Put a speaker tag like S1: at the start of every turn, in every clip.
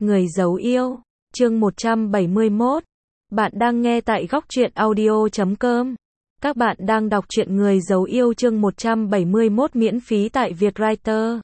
S1: Người giấu yêu, chương 171. Bạn đang nghe tại Góc Truyện Audio.com. Các bạn đang đọc truyện Người giấu yêu chương 171 miễn phí tại Vietwriter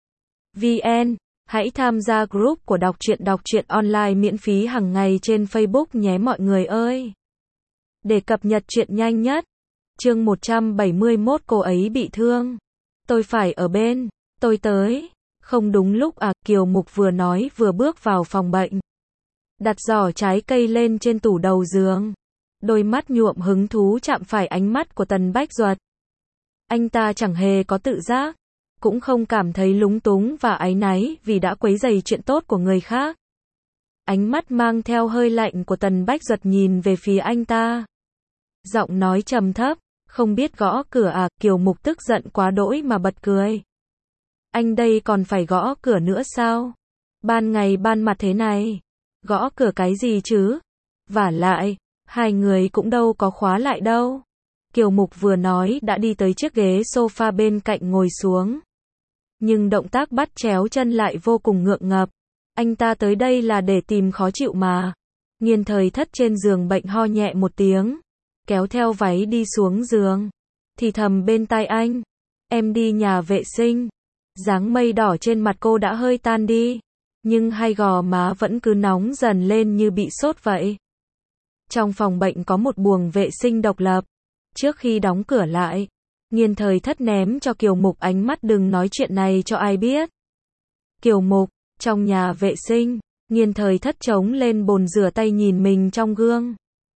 S1: VN. Hãy tham gia group của đọc truyện online miễn phí hàng ngày trên Facebook nhé mọi người ơi. Để cập nhật truyện nhanh nhất. Chương 171 cô ấy bị thương. Tôi phải ở bên. Tôi tới. Không đúng lúc à, Kiều Mục vừa nói vừa bước vào phòng bệnh. Đặt giỏ trái cây lên trên tủ đầu giường. Đôi mắt nhuộm hứng thú chạm phải ánh mắt của Tần Bách Duật. Anh ta chẳng hề có tự giác, cũng không cảm thấy lúng túng và áy náy vì đã quấy rầy chuyện tốt của người khác. Ánh mắt mang theo hơi lạnh của Tần Bách Duật nhìn về phía anh ta. Giọng nói trầm thấp, không biết gõ cửa à, Kiều Mục tức giận quá đỗi mà bật cười. Anh đây còn phải gõ cửa nữa sao? Ban ngày ban mặt thế này, gõ cửa cái gì chứ? Vả lại, hai người cũng đâu có khóa lại đâu. Kiều Mục vừa nói đã đi tới chiếc ghế sofa bên cạnh ngồi xuống. Nhưng động tác bắt chéo chân lại vô cùng ngượng ngập. Anh ta tới đây là để tìm khó chịu mà. Nghiên Thời Thất trên giường bệnh ho nhẹ một tiếng, kéo theo váy đi xuống giường, thì thầm bên tai anh, em đi nhà vệ sinh. Dáng mây đỏ trên mặt cô đã hơi tan đi, nhưng hai gò má vẫn cứ nóng dần lên như bị sốt vậy. Trong phòng bệnh có một buồng vệ sinh độc lập. Trước khi đóng cửa lại, Nghiên Thời Thất ném cho Kiều Mục ánh mắt đừng nói chuyện này cho ai biết. Kiều Mục, trong nhà vệ sinh, Nghiên Thời Thất chống lên bồn rửa tay nhìn mình trong gương.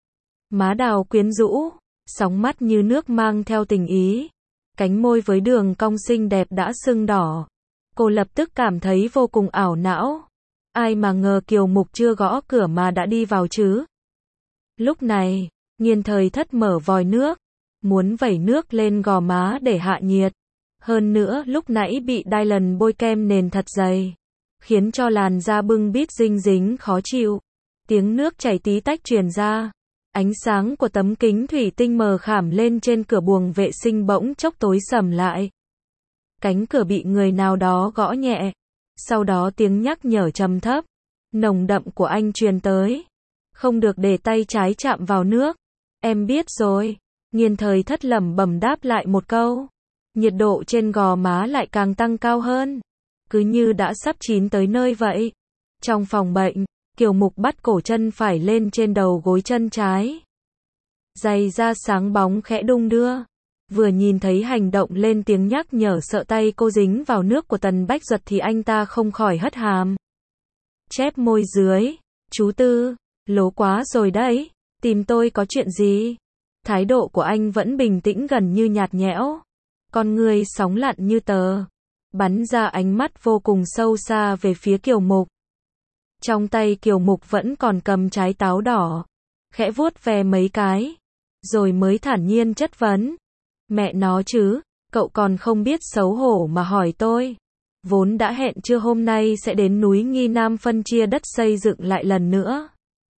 S1: Má đào quyến rũ, sóng mắt như nước mang theo tình ý. Cánh môi với đường cong xinh đẹp đã sưng đỏ. Cô lập tức cảm thấy vô cùng ảo não. Ai mà ngờ Kiều Mục chưa gõ cửa mà đã đi vào chứ. Lúc này, Nghiên Thời Thất mở vòi nước, muốn vẩy nước lên gò má để hạ nhiệt. Hơn nữa lúc nãy bị Dylan bôi kem nền thật dày, khiến cho làn da bưng bít dinh dính khó chịu. Tiếng nước chảy tí tách truyền ra. Ánh sáng của tấm kính thủy tinh mờ khảm lên trên cửa buồng vệ sinh bỗng chốc tối sầm lại. Cánh cửa bị người nào đó gõ nhẹ. Sau đó tiếng nhắc nhở trầm thấp, nồng đậm của anh truyền tới. Không được để tay trái chạm vào nước. Em biết rồi. Nghiên Thời Thất lẩm bẩm đáp lại một câu. Nhiệt độ trên gò má lại càng tăng cao hơn. Cứ như đã sắp chín tới nơi vậy. Trong phòng bệnh, Kiều Mục bắt cổ chân phải lên trên đầu gối chân trái. Giày da sáng bóng khẽ đung đưa. Vừa nhìn thấy hành động lên tiếng nhắc nhở sợ tay cô dính vào nước của Tần Bách Duật thì anh ta không khỏi hất hàm. Chép môi dưới. Chú Tư, lố quá rồi đấy. Tìm tôi có chuyện gì? Thái độ của anh vẫn bình tĩnh gần như nhạt nhẽo. Con người sóng lặn như tờ. Bắn ra ánh mắt vô cùng sâu xa về phía Kiều Mục. Trong tay Kiều Mục vẫn còn cầm trái táo đỏ. Khẽ vuốt ve mấy cái. Rồi mới thản nhiên chất vấn. Mẹ nó chứ, cậu còn không biết xấu hổ mà hỏi tôi. Vốn đã hẹn trưa hôm nay sẽ đến núi Nghi Nam phân chia đất xây dựng lại lần nữa.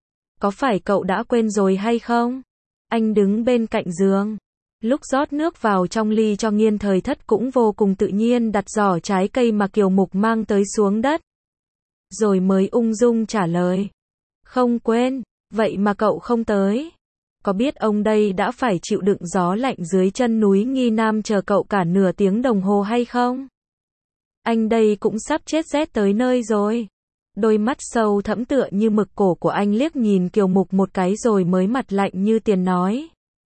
S1: Có phải cậu đã quên rồi hay không? Anh đứng bên cạnh giường. Lúc rót nước vào trong ly cho Nghiên Thời Thất cũng vô cùng tự nhiên đặt giỏ trái cây mà Kiều Mục mang tới xuống đất. Rồi mới ung dung trả lời. Không quên, vậy mà cậu không tới. Có biết ông đây đã phải chịu đựng gió lạnh dưới chân núi Nghi Nam chờ cậu cả nửa tiếng đồng hồ hay không? Anh đây cũng sắp chết rét tới nơi rồi. Đôi mắt sâu thẫm tựa như mực cổ của anh liếc nhìn Kiều Mục một cái rồi mới mặt lạnh như tiền nói.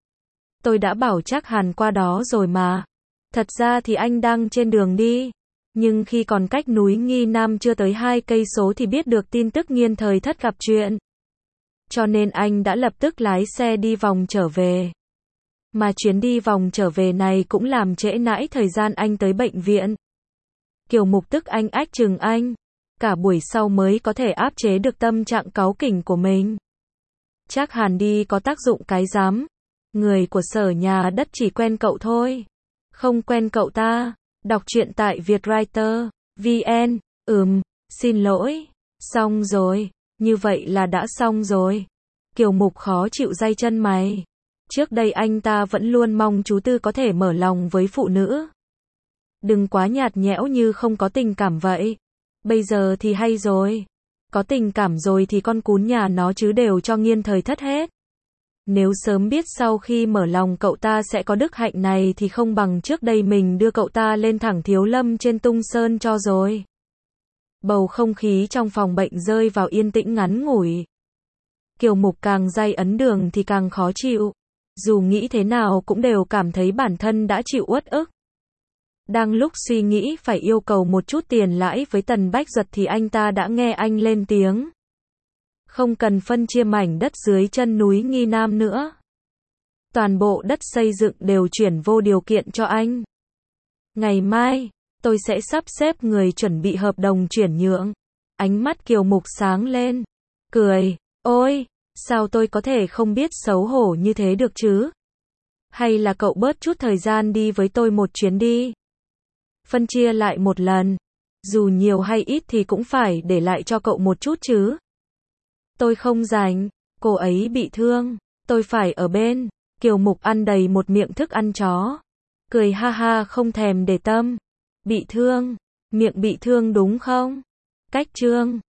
S1: Tôi đã bảo chắc Hàn qua đó rồi mà. Thật ra thì anh đang trên đường đi. Nhưng khi còn cách núi Nghi Nam chưa tới 2 cây số thì biết được tin tức Nghiên Thời Thất gặp chuyện. Cho nên anh đã lập tức lái xe đi vòng trở về. Mà chuyến đi vòng trở về này cũng làm trễ nãi thời gian anh tới bệnh viện. Kiều Mục tức anh ách chừng anh. Cả buổi sau mới có thể áp chế được tâm trạng cáu kỉnh của mình. Chắc Hàn đi có tác dụng cái rắm. Người của Sở Nhà Đất chỉ quen cậu thôi. Không quen cậu ta. Đọc truyện tại Vietwriter VN. Xin lỗi. Xong rồi. Như vậy là đã xong rồi. Kiều Mục khó chịu day chân mày. Trước đây anh ta vẫn luôn mong chú Tư có thể mở lòng với phụ nữ. Đừng quá nhạt nhẽo như không có tình cảm vậy. Bây giờ thì hay rồi. Có tình cảm rồi thì con cún nhà nó chứ đều cho nghiên thời thất hết. Nếu sớm biết sau khi mở lòng cậu ta sẽ có đức hạnh này thì không bằng trước đây mình đưa cậu ta lên thẳng Thiếu Lâm trên Tung Sơn cho rồi. Bầu không khí trong phòng bệnh rơi vào yên tĩnh ngắn ngủi. Kiều Mục càng day ấn Đường thì càng khó chịu. Dù nghĩ thế nào cũng đều cảm thấy bản thân đã chịu uất ức. Đang lúc suy nghĩ phải yêu cầu một chút tiền lãi với Tần Bách Duật thì anh ta đã nghe anh lên tiếng. Không cần phân chia mảnh đất dưới chân núi Nghi Nam nữa. Toàn bộ đất xây dựng đều chuyển vô điều kiện cho anh. Ngày mai, tôi sẽ sắp xếp người chuẩn bị hợp đồng chuyển nhượng. Ánh mắt Kiều Mục sáng lên. Cười, ôi, sao tôi có thể không biết xấu hổ như thế được chứ? Hay là cậu bớt chút thời gian đi với tôi một chuyến đi? Phân chia lại một lần. Dù nhiều hay ít thì cũng phải để lại cho cậu một chút chứ. Tôi không rảnh, cô ấy bị thương, tôi phải ở bên. Kiều Mục ăn đầy một miệng thức ăn chó. Cười ha ha không thèm để tâm. Bị thương, miệng bị thương đúng không? Cách trương.